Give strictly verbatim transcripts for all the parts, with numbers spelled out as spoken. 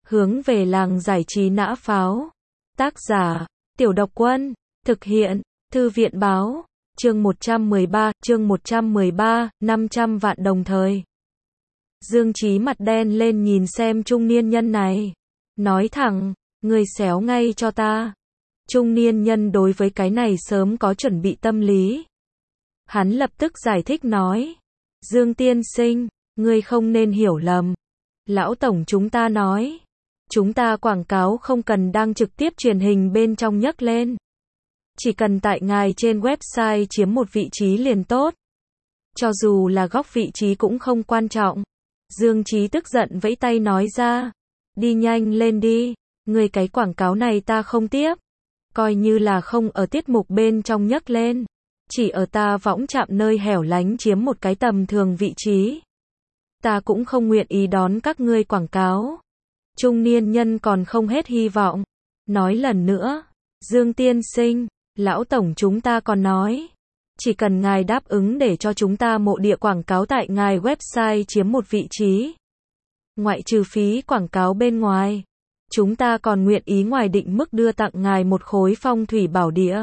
Hướng về làng giải trí nã pháo. Tác giả, Tiểu Độc Quân. Thực hiện, Thư viện báo. Chương một trăm mười ba, chương một trăm mười ba, năm trăm vạn đồng thời. Dương Chí mặt đen lên nhìn xem trung niên nhân này. Nói thẳng, ngươi xéo ngay cho ta. Trung niên nhân đối với cái này sớm có chuẩn bị tâm lý. Hắn lập tức giải thích nói. Dương tiên sinh, ngươi không nên hiểu lầm. Lão tổng chúng ta nói. Chúng ta quảng cáo không cần đăng trực tiếp truyền hình bên trong nhấc lên. Chỉ cần tại ngài trên website chiếm một vị trí liền tốt. Cho dù là góc vị trí cũng không quan trọng. Dương Chí tức giận vẫy tay nói ra. Đi nhanh lên đi, người cái quảng cáo này ta không tiếp. Coi như là không ở tiết mục bên trong nhấc lên. Chỉ ở ta võng chạm nơi hẻo lánh chiếm một cái tầm thường vị trí. Ta cũng không nguyện ý đón các ngươi quảng cáo. Trung niên nhân còn không hết hy vọng. Nói lần nữa, Dương tiên sinh, lão tổng chúng ta còn nói. Chỉ cần ngài đáp ứng để cho chúng ta mộ địa quảng cáo tại ngài website chiếm một vị trí. Ngoại trừ phí quảng cáo bên ngoài. Chúng ta còn nguyện ý ngoài định mức đưa tặng ngài một khối phong thủy bảo địa.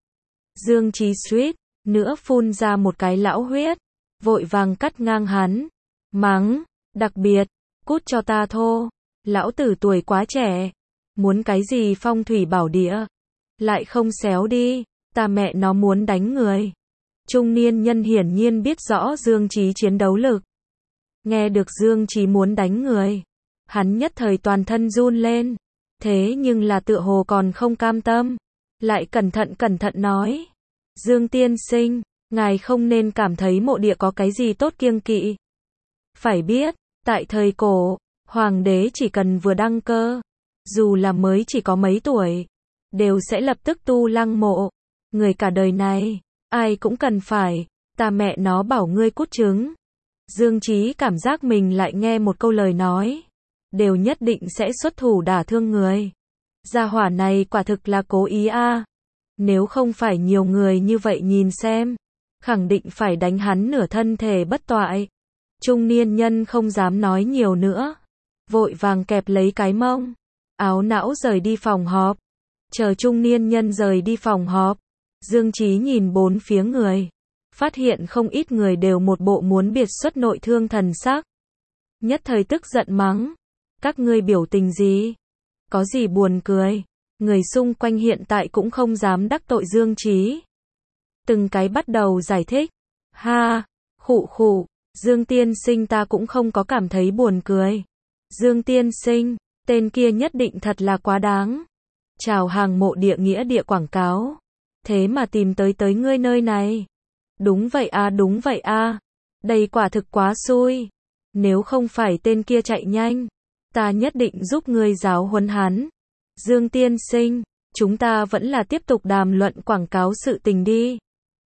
Dương Chí suýt nữa phun ra một cái lão huyết. Vội vàng cắt ngang hắn. Mắng, đặc biệt, cút cho ta thô. Lão tử tuổi quá trẻ. Muốn cái gì phong thủy bảo địa. Lại không xéo đi. Ta mẹ nó muốn đánh người. Trung niên nhân hiển nhiên biết rõ Dương Chí chiến đấu lực. Nghe được Dương Chí muốn đánh người. Hắn nhất thời toàn thân run lên. Thế nhưng là tựa hồ còn không cam tâm. Lại cẩn thận cẩn thận nói. Dương tiên sinh, ngài không nên cảm thấy mộ địa có cái gì tốt kiêng kỵ. Phải biết, tại thời cổ, hoàng đế chỉ cần vừa đăng cơ. Dù là mới chỉ có mấy tuổi. Đều sẽ lập tức tu lăng mộ. Người cả đời này, ai cũng cần phải. Ta mẹ nó bảo ngươi cút trứng. Dương Chí cảm giác mình lại nghe một câu lời nói. Đều nhất định sẽ xuất thủ đả thương người. Gia hỏa này quả thực là cố ý a. À. Nếu không phải nhiều người như vậy nhìn xem. Khẳng định phải đánh hắn nửa thân thể bất toại. Trung niên nhân không dám nói nhiều nữa. Vội vàng kẹp lấy cái mông. Áo não rời đi phòng họp. Chờ trung niên nhân rời đi phòng họp. Dương Chí nhìn bốn phía người. Phát hiện không ít người đều một bộ muốn biệt xuất nội thương thần sắc. Nhất thời tức giận mắng. Các ngươi biểu tình gì? Có gì buồn cười? Người xung quanh hiện tại cũng không dám đắc tội Dương Chí. Từng cái bắt đầu giải thích. Ha, khụ khụ, Dương tiên sinh ta cũng không có cảm thấy buồn cười. Dương tiên sinh, tên kia nhất định thật là quá đáng. Chào hàng mộ địa nghĩa địa quảng cáo. Thế mà tìm tới tới ngươi nơi này. Đúng vậy a, đúng vậy a. Đây quả thực quá xui. Nếu không phải tên kia chạy nhanh, ta nhất định giúp ngươi giáo huấn hắn. Dương tiên sinh, chúng ta vẫn là tiếp tục đàm luận quảng cáo sự tình đi.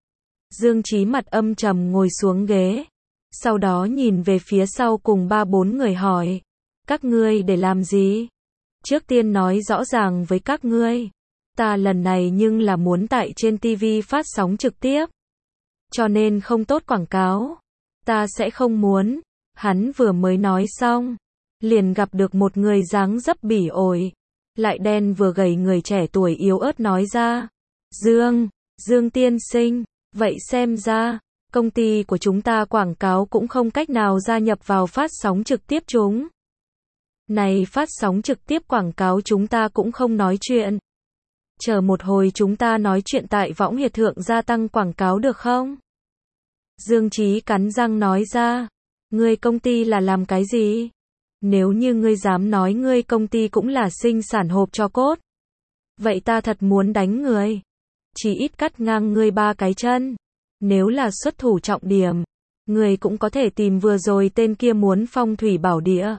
Dương Chí mặt âm trầm ngồi xuống ghế. Sau đó nhìn về phía sau cùng ba bốn người hỏi. Các ngươi để làm gì? Trước tiên nói rõ ràng với các ngươi. Ta lần này nhưng là muốn tại trên ti vi phát sóng trực tiếp. Cho nên không tốt quảng cáo. Ta sẽ không muốn. Hắn vừa mới nói xong. Liền gặp được một người dáng dấp bỉ ổi. Lại đen vừa gầy người trẻ tuổi yếu ớt nói ra. Dương, Dương tiên sinh. Vậy xem ra, công ty của chúng ta quảng cáo cũng không cách nào gia nhập vào phát sóng trực tiếp chúng. Này phát sóng trực tiếp quảng cáo chúng ta cũng không nói chuyện. Chờ một hồi chúng ta nói chuyện tại võng hiệt thượng gia tăng quảng cáo được không? Dương Chí cắn răng nói ra. Ngươi công ty là làm cái gì? Nếu như ngươi dám nói ngươi công ty cũng là sinh sản hộp tro cốt. Vậy ta thật muốn đánh người. Chỉ ít cắt ngang ngươi ba cái chân. Nếu là xuất thủ trọng điểm, ngươi cũng có thể tìm vừa rồi tên kia muốn phong thủy bảo địa.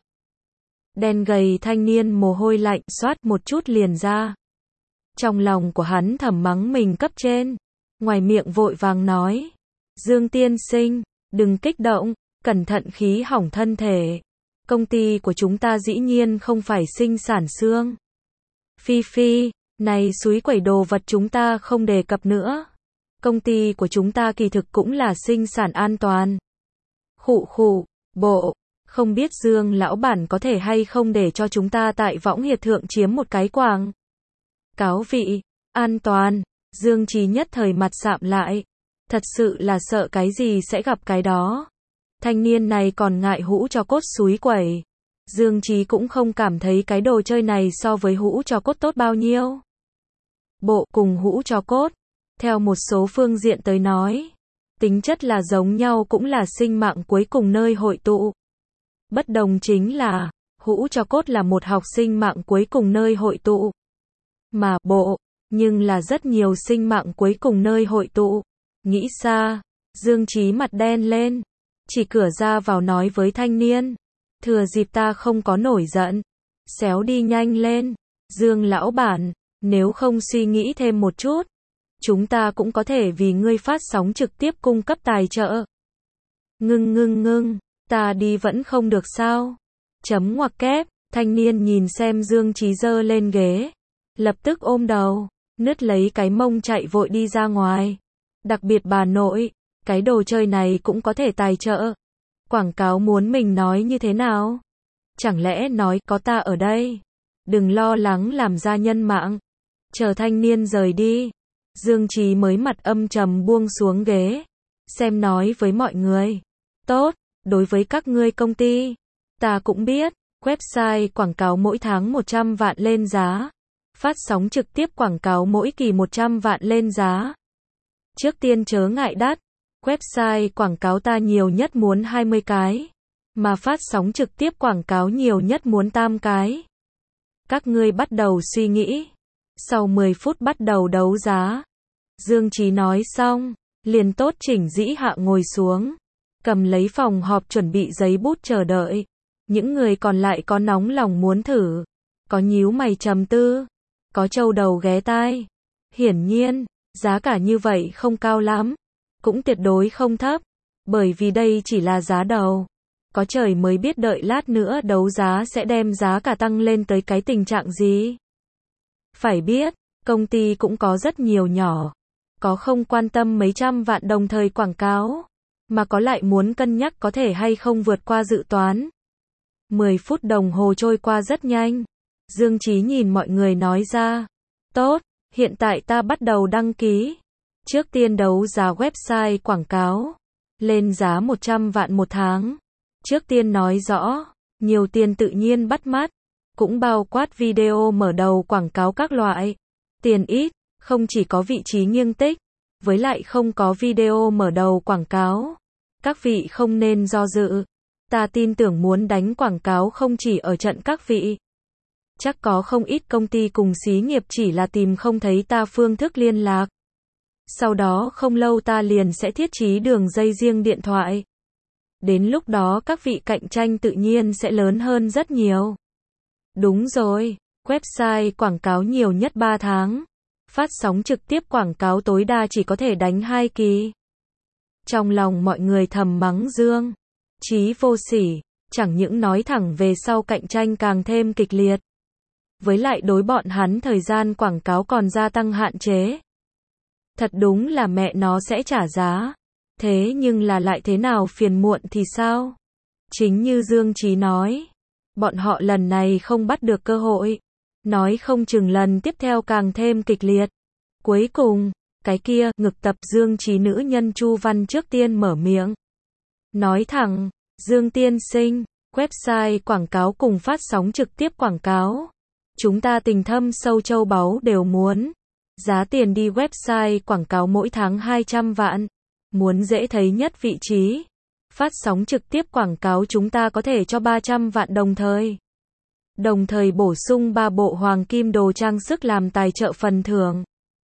Đen gầy thanh niên mồ hôi lạnh xoát một chút liền ra. Trong lòng của hắn thầm mắng mình cấp trên. Ngoài miệng vội vàng nói. Dương tiên sinh, đừng kích động, cẩn thận khí hỏng thân thể. Công ty của chúng ta dĩ nhiên không phải sinh sản xương. Phi phi, này súi quẩy đồ vật chúng ta không đề cập nữa. Công ty của chúng ta kỳ thực cũng là sinh sản an toàn. Khụ khụ, bộ, Không biết Dương lão bản có thể hay không để cho chúng ta tại Võng Hiệt Thượng chiếm một cái quảng cáo vị, an toàn. Dương Chí nhất thời mặt sạm lại. Thật sự là sợ cái gì sẽ gặp cái đó. Thanh niên này còn ngại hũ tro cốt xúi quẩy. Dương Chí cũng không cảm thấy cái đồ chơi này so với hũ tro cốt tốt bao nhiêu. Bộ cùng hũ tro cốt, theo một số phương diện tới nói, tính chất là giống nhau, cũng là sinh mạng cuối cùng nơi hội tụ. Bất đồng chính là, hũ tro cốt là một học sinh mạng cuối cùng nơi hội tụ. Mà bộ, nhưng là rất nhiều sinh mạng cuối cùng nơi hội tụ. Nghĩ xa, Dương Chí mặt đen lên, chỉ cửa ra vào nói với thanh niên, thừa dịp ta không có nổi giận, xéo đi nhanh lên. Dương lão bản, nếu không suy nghĩ thêm một chút, chúng ta cũng có thể vì ngươi phát sóng trực tiếp cung cấp tài trợ. Ngưng ngưng ngưng, ta đi vẫn không được sao? Chấm ngoặc kép, thanh niên nhìn xem Dương Chí giơ lên ghế, lập tức ôm đầu, nứt lấy cái mông chạy vội đi ra ngoài. Đặc biệt bà nội, cái đồ chơi này cũng có thể tài trợ. Quảng cáo muốn mình nói như thế nào? Chẳng lẽ nói có ta ở đây? Đừng lo lắng làm ra nhân mạng. Chờ thanh niên rời đi, Dương Chí mới mặt âm trầm buông xuống ghế, xem nói với mọi người. Tốt, đối với các ngươi công ty, ta cũng biết, website quảng cáo mỗi tháng một trăm vạn lên giá, phát sóng trực tiếp quảng cáo mỗi kỳ một trăm vạn lên giá. Trước tiên chớ ngại đắt, website quảng cáo ta nhiều nhất muốn hai mươi cái, mà phát sóng trực tiếp quảng cáo nhiều nhất muốn tam cái. Các ngươi bắt đầu suy nghĩ. Sau mười phút bắt đầu đấu giá. Dương Chí nói xong, liền tốt chỉnh dĩ hạ ngồi xuống, cầm lấy phòng họp chuẩn bị giấy bút chờ đợi. Những người còn lại có nóng lòng muốn thử, có nhíu mày trầm tư, có trâu đầu ghé tai. Hiển nhiên, giá cả như vậy không cao lắm, cũng tuyệt đối không thấp, bởi vì đây chỉ là giá đầu. Có trời mới biết đợi lát nữa đấu giá sẽ đem giá cả tăng lên tới cái tình trạng gì. Phải biết, công ty cũng có rất nhiều nhỏ, có không quan tâm mấy trăm vạn đồng thời quảng cáo, mà có lại muốn cân nhắc có thể hay không vượt qua dự toán. mười phút đồng hồ trôi qua rất nhanh. Dương Chí nhìn mọi người nói ra, tốt, hiện tại ta bắt đầu đăng ký. Trước tiên đấu giá website quảng cáo, lên giá một trăm vạn một tháng. Trước tiên nói rõ, nhiều tiền tự nhiên bắt mắt, cũng bao quát video mở đầu quảng cáo các loại. Tiền ít, không chỉ có vị trí nghiêng tích, với lại không có video mở đầu quảng cáo. Các vị không nên do dự. Ta tin tưởng muốn đánh quảng cáo không chỉ ở trận các vị. Chắc có không ít công ty cùng xí nghiệp chỉ là tìm không thấy ta phương thức liên lạc. Sau đó không lâu ta liền sẽ thiết trí đường dây riêng điện thoại. Đến lúc đó các vị cạnh tranh tự nhiên sẽ lớn hơn rất nhiều. Đúng rồi, website quảng cáo nhiều nhất ba tháng. Phát sóng trực tiếp quảng cáo tối đa chỉ có thể đánh hai kỳ. Trong lòng mọi người thầm mắng Dương Chí vô sỉ, chẳng những nói thẳng về sau cạnh tranh càng thêm kịch liệt. Với lại đối bọn hắn thời gian quảng cáo còn gia tăng hạn chế. Thật đúng là mẹ nó sẽ trả giá. Thế nhưng là lại thế nào phiền muộn thì sao? Chính như Dương Chí nói, bọn họ lần này không bắt được cơ hội. Nói không chừng lần tiếp theo càng thêm kịch liệt. Cuối cùng, cái kia, ngực tập Dương Chí nữ nhân Chu Văn trước tiên mở miệng. Nói thẳng, Dương tiên sinh, website quảng cáo cùng phát sóng trực tiếp quảng cáo. Chúng ta tình thâm sâu châu báu đều muốn. Giá tiền đi website quảng cáo mỗi tháng hai trăm vạn. Muốn dễ thấy nhất vị trí. Phát sóng trực tiếp quảng cáo chúng ta có thể cho ba trăm vạn đồng thời. Đồng thời bổ sung ba bộ hoàng kim đồ trang sức làm tài trợ phần thưởng.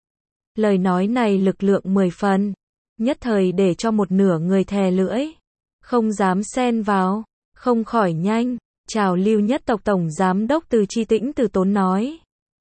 Lời nói này lực lượng mười phần. Nhất thời để cho một nửa người thè lưỡi. Không dám xen vào. Không khỏi nhanh. Chào Lưu Nhất tộc tổng giám đốc Từ Chi Tĩnh Từ Tốn nói.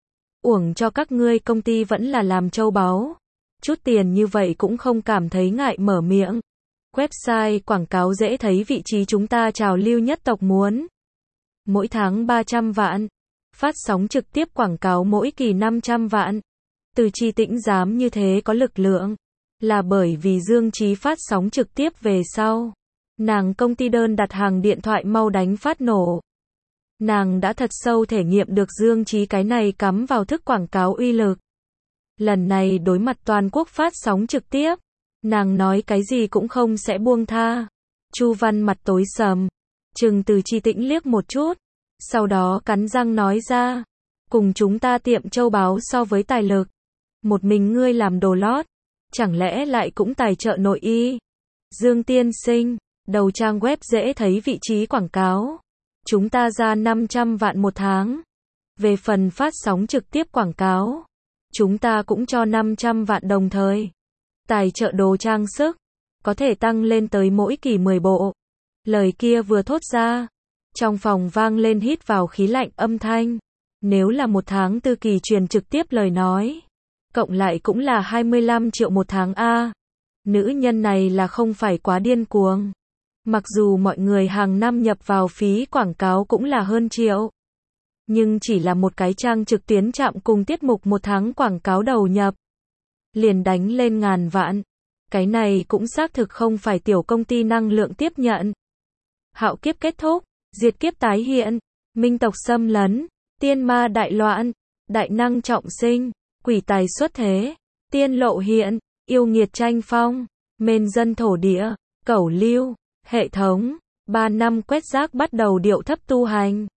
Uổng cho các ngươi công ty vẫn là làm châu báu. Chút tiền như vậy cũng không cảm thấy ngại mở miệng. Website quảng cáo dễ thấy vị trí chúng ta chào Lưu Nhất tộc muốn. Mỗi tháng ba trăm vạn. Phát sóng trực tiếp quảng cáo mỗi kỳ năm trăm vạn. Từ Chi Tĩnh dám như thế có lực lượng. Là bởi vì Dương Chí phát sóng trực tiếp về sau. Nàng công ty đơn đặt hàng điện thoại mau đánh phát nổ. Nàng đã thật sâu thể nghiệm được Dương Chí cái này cắm vào thức quảng cáo uy lực. Lần này đối mặt toàn quốc phát sóng trực tiếp, nàng nói cái gì cũng không sẽ buông tha. Chu Văn mặt tối sầm, chừng Từ Chi Tĩnh liếc một chút, sau đó cắn răng nói ra, cùng chúng ta tiệm châu báu so với tài lực, một mình ngươi làm đồ lót, chẳng lẽ lại cũng tài trợ nội y? Dương tiên sinh, đầu trang web dễ thấy vị trí quảng cáo, chúng ta ra năm trăm vạn một tháng. Về phần phát sóng trực tiếp quảng cáo, chúng ta cũng cho năm trăm vạn đồng thời. Tài trợ đồ trang sức, có thể tăng lên tới mỗi kỳ mười bộ. Lời kia vừa thốt ra, trong phòng vang lên hít vào khí lạnh âm thanh. Nếu là một tháng tư kỳ truyền trực tiếp lời nói, cộng lại cũng là hai mươi lăm triệu một tháng a. Nữ nhân này là không phải quá điên cuồng. Mặc dù mọi người hàng năm nhập vào phí quảng cáo cũng là hơn triệu, nhưng chỉ là một cái trang trực tuyến chạm cùng tiết mục một tháng quảng cáo đầu nhập, liền đánh lên ngàn vạn. Cái này cũng xác thực không phải tiểu công ty năng lượng tiếp nhận. Hạo kiếp kết thúc, diệt kiếp tái hiện, minh tộc xâm lấn, tiên ma đại loạn, đại năng trọng sinh, quỷ tài xuất thế, tiên lộ hiện, yêu nghiệt tranh phong, mền dân thổ địa, cẩu lưu, hệ thống, ba năm quét rác bắt đầu điệu thấp tu hành.